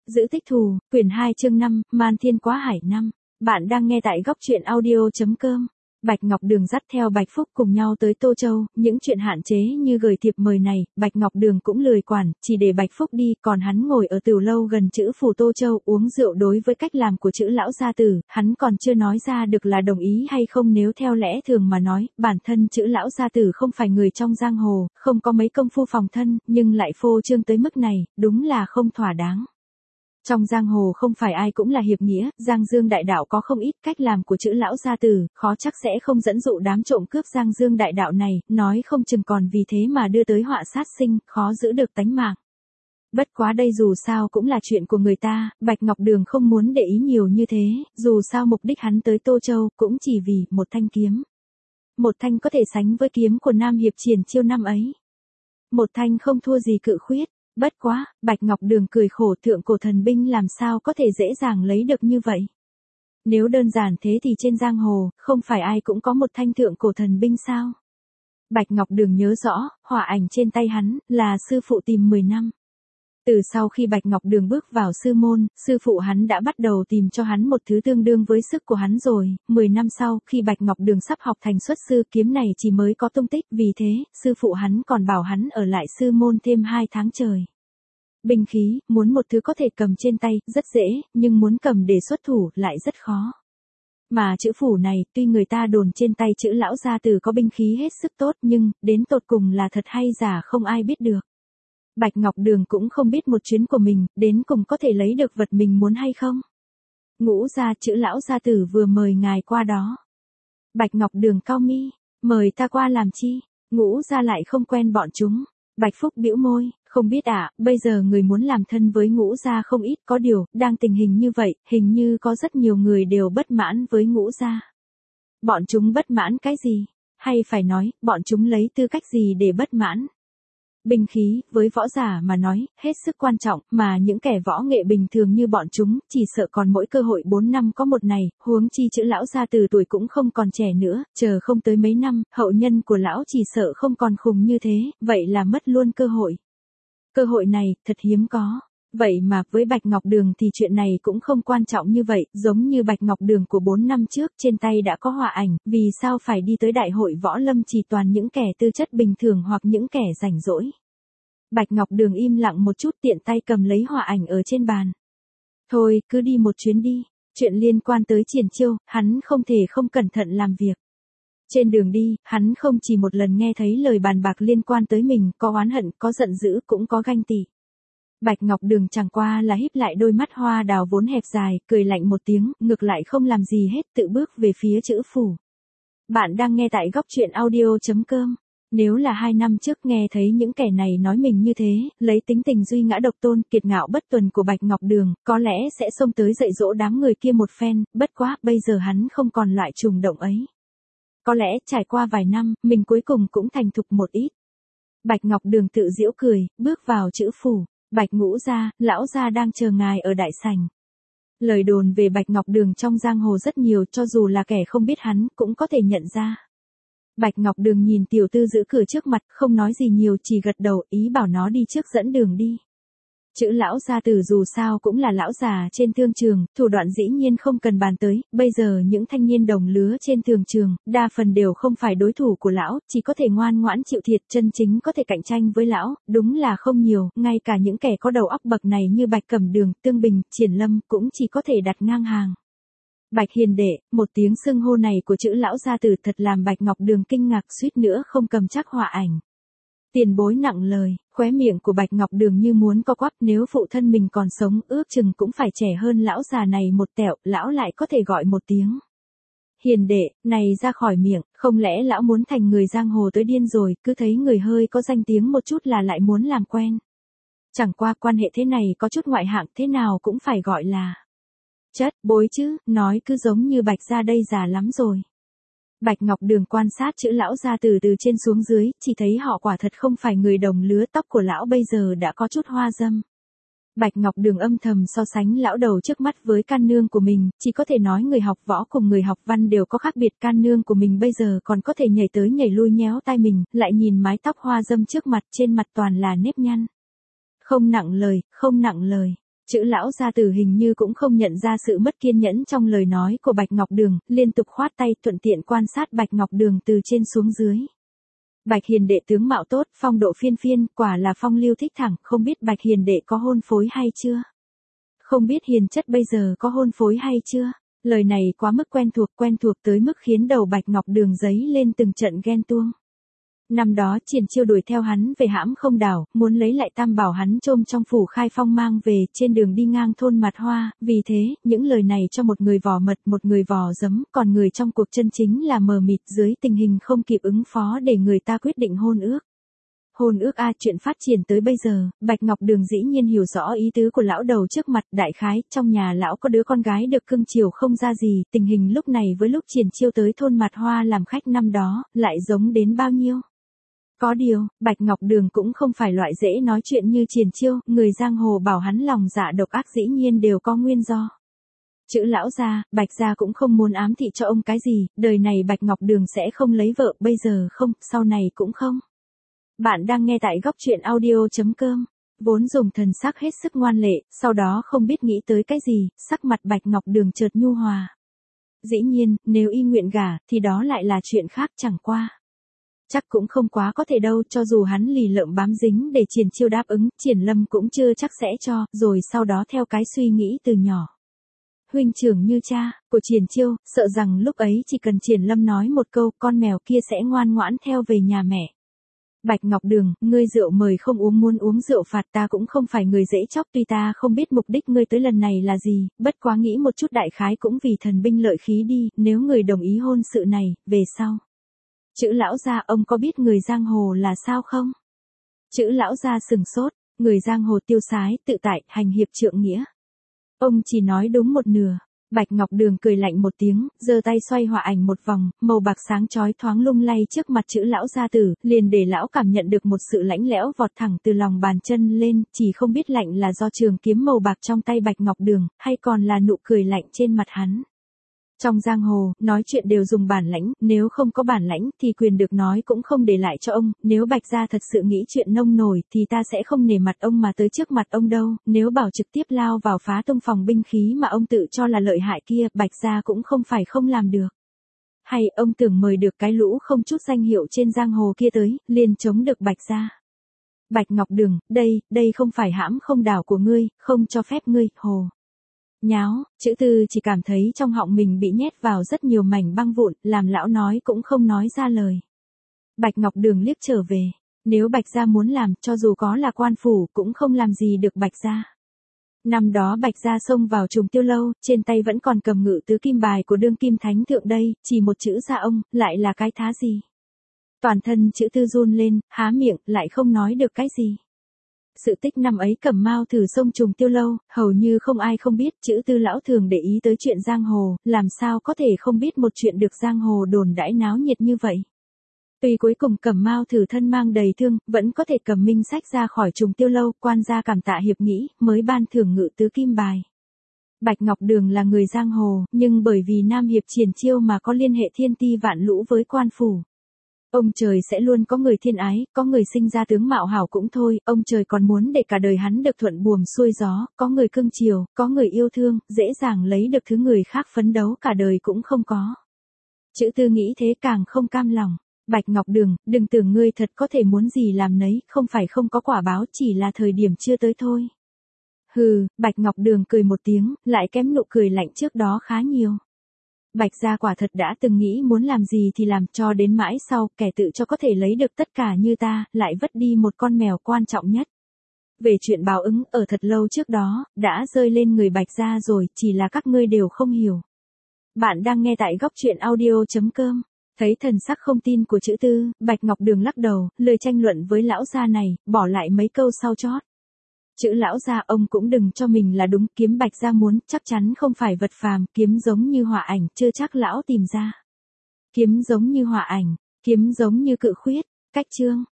Giữ tích thù, quyển 2 chương 5, Man Thiên Quá Hải 5. Bạn đang nghe tại góc truyện audio.com. Bạch Ngọc Đường dắt theo Bạch Phúc cùng nhau tới Tô Châu, những chuyện hạn chế như gửi thiệp mời này, Bạch Ngọc Đường cũng lười quản, chỉ để Bạch Phúc đi, còn hắn ngồi ở tiểu lâu gần chữ phủ Tô Châu uống rượu. Đối với cách làm của chữ lão gia tử, hắn còn chưa nói ra được là đồng ý hay không. Nếu theo lẽ thường mà nói, bản thân chữ lão gia tử không phải người trong giang hồ, không có mấy công phu phòng thân, nhưng lại phô trương tới mức này, đúng là không thỏa đáng. Trong giang hồ không phải ai cũng là hiệp nghĩa, Giang Dương Đại Đạo có không ít, cách làm của chữ lão gia tử, khó chắc sẽ không dẫn dụ đám trộm cướp Giang Dương Đại Đạo này, nói không chừng còn vì thế mà đưa tới họa sát sinh, khó giữ được tánh mạng. Bất quá đây dù sao cũng là chuyện của người ta, Bạch Ngọc Đường không muốn để ý nhiều như thế, dù sao mục đích hắn tới Tô Châu cũng chỉ vì một thanh kiếm. Một thanh có thể sánh với kiếm của Nam Hiệp Triển Chiêu năm ấy. Một thanh không thua gì Cự Khuyết. Bất quá, Bạch Ngọc Đường cười khổ, thượng cổ thần binh làm sao có thể dễ dàng lấy được như vậy. Nếu đơn giản thế thì trên giang hồ, không phải ai cũng có một thanh thượng cổ thần binh sao? Bạch Ngọc Đường nhớ rõ, họa ảnh trên tay hắn, là sư phụ tìm 10 năm. Từ sau khi Bạch Ngọc Đường bước vào sư môn, sư phụ hắn đã bắt đầu tìm cho hắn một thứ tương đương với sức của hắn rồi. 10 năm sau, khi Bạch Ngọc Đường sắp học thành xuất sư, kiếm này chỉ mới có tung tích, vì thế, sư phụ hắn còn bảo hắn ở lại sư môn thêm 2 tháng trời. Binh khí, muốn một thứ có thể cầm trên tay, rất dễ, nhưng muốn cầm để xuất thủ, lại rất khó. Mà chữ phủ này, tuy người ta đồn trên tay chữ lão gia tử có binh khí hết sức tốt, nhưng, đến tột cùng là thật hay giả không ai biết được. Bạch Ngọc Đường cũng không biết một chuyến của mình, đến cùng có thể lấy được vật mình muốn hay không. Ngũ gia, chữ lão gia tử vừa mời ngài qua đó. Bạch Ngọc Đường cau mi, mời ta qua làm chi? Ngũ gia lại không quen bọn chúng. Bạch Phúc bĩu môi, không biết bây giờ người muốn làm thân với Ngũ gia không ít, có điều, đang tình hình như vậy, hình như có rất nhiều người đều bất mãn với Ngũ gia. Bọn chúng bất mãn cái gì? Hay phải nói, bọn chúng lấy tư cách gì để bất mãn? Binh khí, với võ giả mà nói, hết sức quan trọng, mà những kẻ võ nghệ bình thường như bọn chúng, chỉ sợ còn mỗi cơ hội 4 năm có một này, huống chi chữ lão gia từ tuổi cũng không còn trẻ nữa, chờ không tới mấy năm, hậu nhân của lão chỉ sợ không còn khùng như thế, vậy là mất luôn cơ hội. Cơ hội này, thật hiếm có. Vậy mà, với Bạch Ngọc Đường thì chuyện này cũng không quan trọng như vậy, giống như Bạch Ngọc Đường của 4 năm trước, trên tay đã có họa ảnh, vì sao phải đi tới đại hội võ lâm chỉ toàn những kẻ tư chất bình thường hoặc những kẻ rảnh rỗi. Bạch Ngọc Đường im lặng một chút, tiện tay cầm lấy họa ảnh ở trên bàn. Thôi, cứ đi một chuyến đi, chuyện liên quan tới Triển Chiêu, hắn không thể không cẩn thận làm việc. Trên đường đi, hắn không chỉ một lần nghe thấy lời bàn bạc liên quan tới mình, có oán hận, có giận dữ, cũng có ganh tị. Bạch Ngọc Đường chẳng qua là híp lại đôi mắt hoa đào vốn hẹp dài, cười lạnh một tiếng, ngược lại không làm gì hết, tự bước về phía chữ phủ. Bạn đang nghe tại góc truyện audio.com. Nếu là 2 năm trước nghe thấy những kẻ này nói mình như thế, lấy tính tình duy ngã độc tôn, kiệt ngạo bất tuần của Bạch Ngọc Đường, có lẽ sẽ xông tới dạy dỗ đám người kia một phen, bất quá, bây giờ hắn không còn loại trùng động ấy. Có lẽ, trải qua vài năm, mình cuối cùng cũng thành thục một ít. Bạch Ngọc Đường tự giễu cười, bước vào chữ phủ. Bạch Ngũ gia, lão gia đang chờ ngài ở đại sảnh. Lời đồn về Bạch Ngọc Đường trong giang hồ rất nhiều, cho dù là kẻ không biết hắn, cũng có thể nhận ra. Bạch Ngọc Đường nhìn tiểu tư giữ cửa trước mặt, không nói gì nhiều, chỉ gật đầu, ý bảo nó đi trước dẫn đường đi. Chữ lão gia tử dù sao cũng là lão già trên thương trường, thủ đoạn dĩ nhiên không cần bàn tới, bây giờ những thanh niên đồng lứa trên thương trường, đa phần đều không phải đối thủ của lão, chỉ có thể ngoan ngoãn chịu thiệt, chân chính có thể cạnh tranh với lão, đúng là không nhiều, ngay cả những kẻ có đầu óc bậc này như Bạch Cẩm Đường, Tương Bình, Triển Lâm cũng chỉ có thể đặt ngang hàng. Bạch hiền đệ, một tiếng xưng hô này của chữ lão gia tử thật làm Bạch Ngọc Đường kinh ngạc, suýt nữa không cầm chắc họa ảnh. Tiền bối nặng lời, khóe miệng của Bạch Ngọc Đường như muốn co quắp, nếu phụ thân mình còn sống, ước chừng cũng phải trẻ hơn lão già này một tẹo, lão lại có thể gọi một tiếng. Hiền đệ, này ra khỏi miệng, không lẽ lão muốn thành người giang hồ tới điên rồi, cứ thấy người hơi có danh tiếng một chút là lại muốn làm quen. Chẳng qua quan hệ thế này có chút ngoại hạng, thế nào cũng phải gọi là chất bối chứ, nói cứ giống như Bạch gia đây già lắm rồi. Bạch Ngọc Đường quan sát chữ lão gia từ trên xuống dưới, chỉ thấy họ quả thật không phải người đồng lứa, tóc của lão bây giờ đã có chút hoa râm. Bạch Ngọc Đường âm thầm so sánh lão đầu trước mắt với can nương của mình, chỉ có thể nói người học võ cùng người học văn đều có khác biệt, can nương của mình bây giờ còn có thể nhảy tới nhảy lui nhéo tai mình, lại nhìn mái tóc hoa râm trước mặt, trên mặt toàn là nếp nhăn. Không nặng lời, Chữ lão gia tử hình như cũng không nhận ra sự mất kiên nhẫn trong lời nói của Bạch Ngọc Đường, liên tục khoát tay thuận tiện quan sát Bạch Ngọc Đường từ trên xuống dưới. Bạch hiền đệ tướng mạo tốt, phong độ phiên phiên, quả là phong lưu thích thẳng, không biết Bạch hiền đệ có hôn phối hay chưa? Không biết hiền chất bây giờ có hôn phối hay chưa? Lời này quá mức quen thuộc tới mức khiến đầu Bạch Ngọc Đường giấy lên từng trận ghen tuông. Năm đó Triển Chiêu đuổi theo hắn về hãm không đảo, muốn lấy lại tam bảo hắn chôm trong phủ Khai Phong mang về, trên đường đi ngang thôn Mặt Hoa, vì thế, những lời này cho một người vò mật, một người vò giấm, còn người trong cuộc chân chính là mờ mịt dưới tình hình không kịp ứng phó để người ta quyết định hôn ước. Hôn ước chuyện phát triển tới bây giờ, Bạch Ngọc Đường dĩ nhiên hiểu rõ ý tứ của lão đầu trước mặt, đại khái, trong nhà lão có đứa con gái được cưng chiều không ra gì, tình hình lúc này với lúc Triển Chiêu tới thôn Mặt Hoa làm khách năm đó, lại giống đến bao nhiêu. Có điều, Bạch Ngọc Đường cũng không phải loại dễ nói chuyện như Triển Chiêu, người giang hồ bảo hắn lòng dạ độc ác dĩ nhiên đều có nguyên do. Chữ lão gia, Bạch gia cũng không muốn ám thị cho ông cái gì, đời này Bạch Ngọc Đường sẽ không lấy vợ, bây giờ không, sau này cũng không. Bạn đang nghe tại góc truyện audio.com, vốn dùng thần sắc hết sức ngoan lệ, sau đó không biết nghĩ tới cái gì, sắc mặt Bạch Ngọc Đường chợt nhu hòa. Dĩ nhiên, nếu y nguyện gả, thì đó lại là chuyện khác chẳng qua. Chắc cũng không quá có thể đâu, cho dù hắn lì lợm bám dính để Triển Chiêu đáp ứng, Triển Lâm cũng chưa chắc sẽ cho, rồi sau đó theo cái suy nghĩ từ nhỏ. Huynh trưởng như cha, của Triển Chiêu, sợ rằng lúc ấy chỉ cần Triển Lâm nói một câu, con mèo kia sẽ ngoan ngoãn theo về nhà mẹ. Bạch Ngọc Đường, ngươi rượu mời không uống muốn uống rượu phạt, ta cũng không phải người dễ chọc, tuy ta không biết mục đích ngươi tới lần này là gì, bất quá nghĩ một chút đại khái cũng vì thần binh lợi khí đi, nếu người đồng ý hôn sự này, về sau. Chữ lão gia, ông có biết người giang hồ là sao không? Chữ lão gia sừng sốt, người giang hồ tiêu sái, tự tại, hành hiệp trượng nghĩa. Ông chỉ nói đúng một nửa. Bạch Ngọc Đường cười lạnh một tiếng, giơ tay xoay họa ảnh một vòng, màu bạc sáng chói thoáng lung lay trước mặt chữ lão gia tử, liền để lão cảm nhận được một sự lãnh lẽo vọt thẳng từ lòng bàn chân lên, chỉ không biết lạnh là do trường kiếm màu bạc trong tay Bạch Ngọc Đường, hay còn là nụ cười lạnh trên mặt hắn. Trong giang hồ, nói chuyện đều dùng bản lãnh, nếu không có bản lãnh thì quyền được nói cũng không để lại cho ông, nếu Bạch gia thật sự nghĩ chuyện nông nổi thì ta sẽ không nể mặt ông mà tới trước mặt ông đâu, nếu bảo trực tiếp lao vào phá tung phòng binh khí mà ông tự cho là lợi hại kia, Bạch gia cũng không phải không làm được. Hay ông tưởng mời được cái lũ không chút danh hiệu trên giang hồ kia tới, liền chống được Bạch gia. Bạch Ngọc Đường, đây không phải hãm không đảo của ngươi, không cho phép ngươi, hồ. Nháo, chữ Tư chỉ cảm thấy trong họng mình bị nhét vào rất nhiều mảnh băng vụn, làm lão nói cũng không nói ra lời. Bạch Ngọc Đường liếc trở về, nếu Bạch gia muốn làm, cho dù có là quan phủ, cũng không làm gì được Bạch gia. Năm đó Bạch gia xông vào Trùng Tiêu lâu, trên tay vẫn còn cầm ngự tứ kim bài của đương kim thánh thượng đây, chỉ một chữ gia ông, lại là cái thá gì? Toàn thân chữ Tư run lên, há miệng, lại không nói được cái gì. Sự tích năm ấy Cẩm Mao thử xông Trùng Tiêu lâu, hầu như không ai không biết, chữ Tư lão thường để ý tới chuyện giang hồ, làm sao có thể không biết một chuyện được giang hồ đồn đãi náo nhiệt như vậy. Tuy cuối cùng Cẩm Mao thử thân mang đầy thương, vẫn có thể cầm minh sách ra khỏi Trùng Tiêu lâu, quan gia cảm tạ hiệp nghĩ, mới ban thưởng ngự tứ kim bài. Bạch Ngọc Đường là người giang hồ, nhưng bởi vì Nam Hiệp Triển Chiêu mà có liên hệ thiên ti vạn lũ với quan phủ. Ông trời sẽ luôn có người thiên ái, có người sinh ra tướng mạo hảo cũng thôi, ông trời còn muốn để cả đời hắn được thuận buồm xuôi gió, có người cưng chiều, có người yêu thương, dễ dàng lấy được thứ người khác phấn đấu cả đời cũng không có. Chữ Tư nghĩ thế càng không cam lòng. Bạch Ngọc Đường, đừng tưởng ngươi thật có thể muốn gì làm nấy, không phải không có quả báo, chỉ là thời điểm chưa tới thôi. Hừ, Bạch Ngọc Đường cười một tiếng, lại kém nụ cười lạnh trước đó khá nhiều. Bạch gia quả thật đã từng nghĩ muốn làm gì thì làm, cho đến mãi sau, kẻ tự cho có thể lấy được tất cả như ta, lại vất đi một con mèo quan trọng nhất. Về chuyện báo ứng, ở thật lâu trước đó, đã rơi lên người Bạch gia rồi, chỉ là các ngươi đều không hiểu. Bạn đang nghe tại góc truyện audio.com. Thấy thần sắc không tin của chữ Tư, Bạch Ngọc Đường lắc đầu, lời tranh luận với lão gia này, bỏ lại mấy câu sau chót. Chữ lão gia, ông cũng đừng cho mình là đúng, kiếm Bạch gia muốn, chắc chắn không phải vật phàm, kiếm giống như hỏa ảnh, chưa chắc lão tìm ra. Kiếm giống như hỏa ảnh, kiếm giống như cự khuyết, cách chương.